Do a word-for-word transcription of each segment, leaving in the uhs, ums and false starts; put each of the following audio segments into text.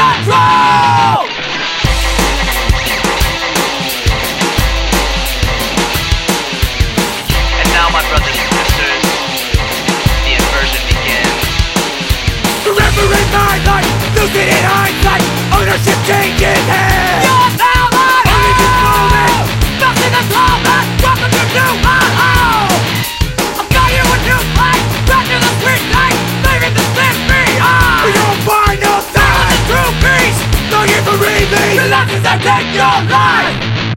control. And now, my brothers and sisters, the inversion begins. Forever in my life, lose it in hindsight. Ownership changes hands. Your power, only this moment. Back in the moment, welcome to new home. I've got you a new life, back to the sweet light, leaving the sin behind. For your final time, true peace, no need for relief. The lessons that take your life.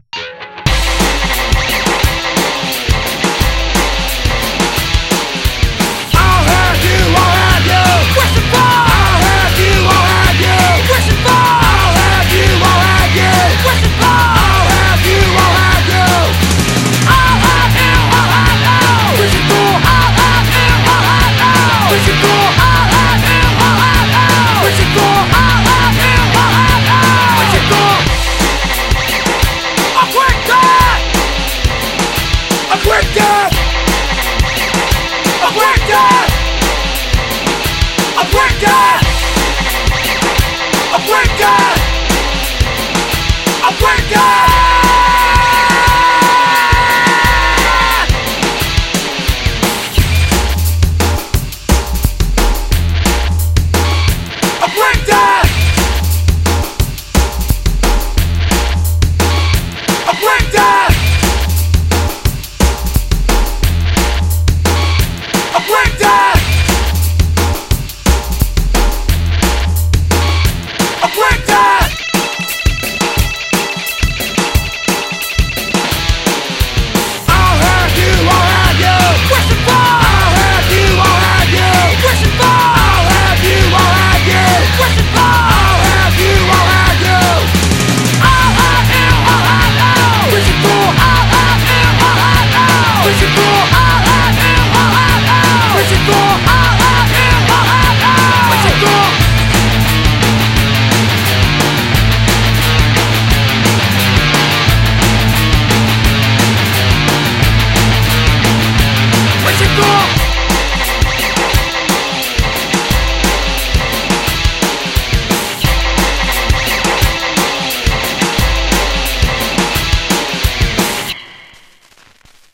I'll have you, I'll have you. Wishing for. I'll have you, I'll have you. Wishing for. I'll have you, I'll have you. Wishing for. I'll have you, I'll have you. I'll have you, I'll have you. Wishing for. I'll have you, I'll have you. Wishing for. I'll have you, I'll have you. Wishing for. I'll have you, I'll have you. Wishing for. A quick death. A quick death. A quick death. A quick death. A quick death. A quick death. A quick death. A quick death. A quick death. A quick death.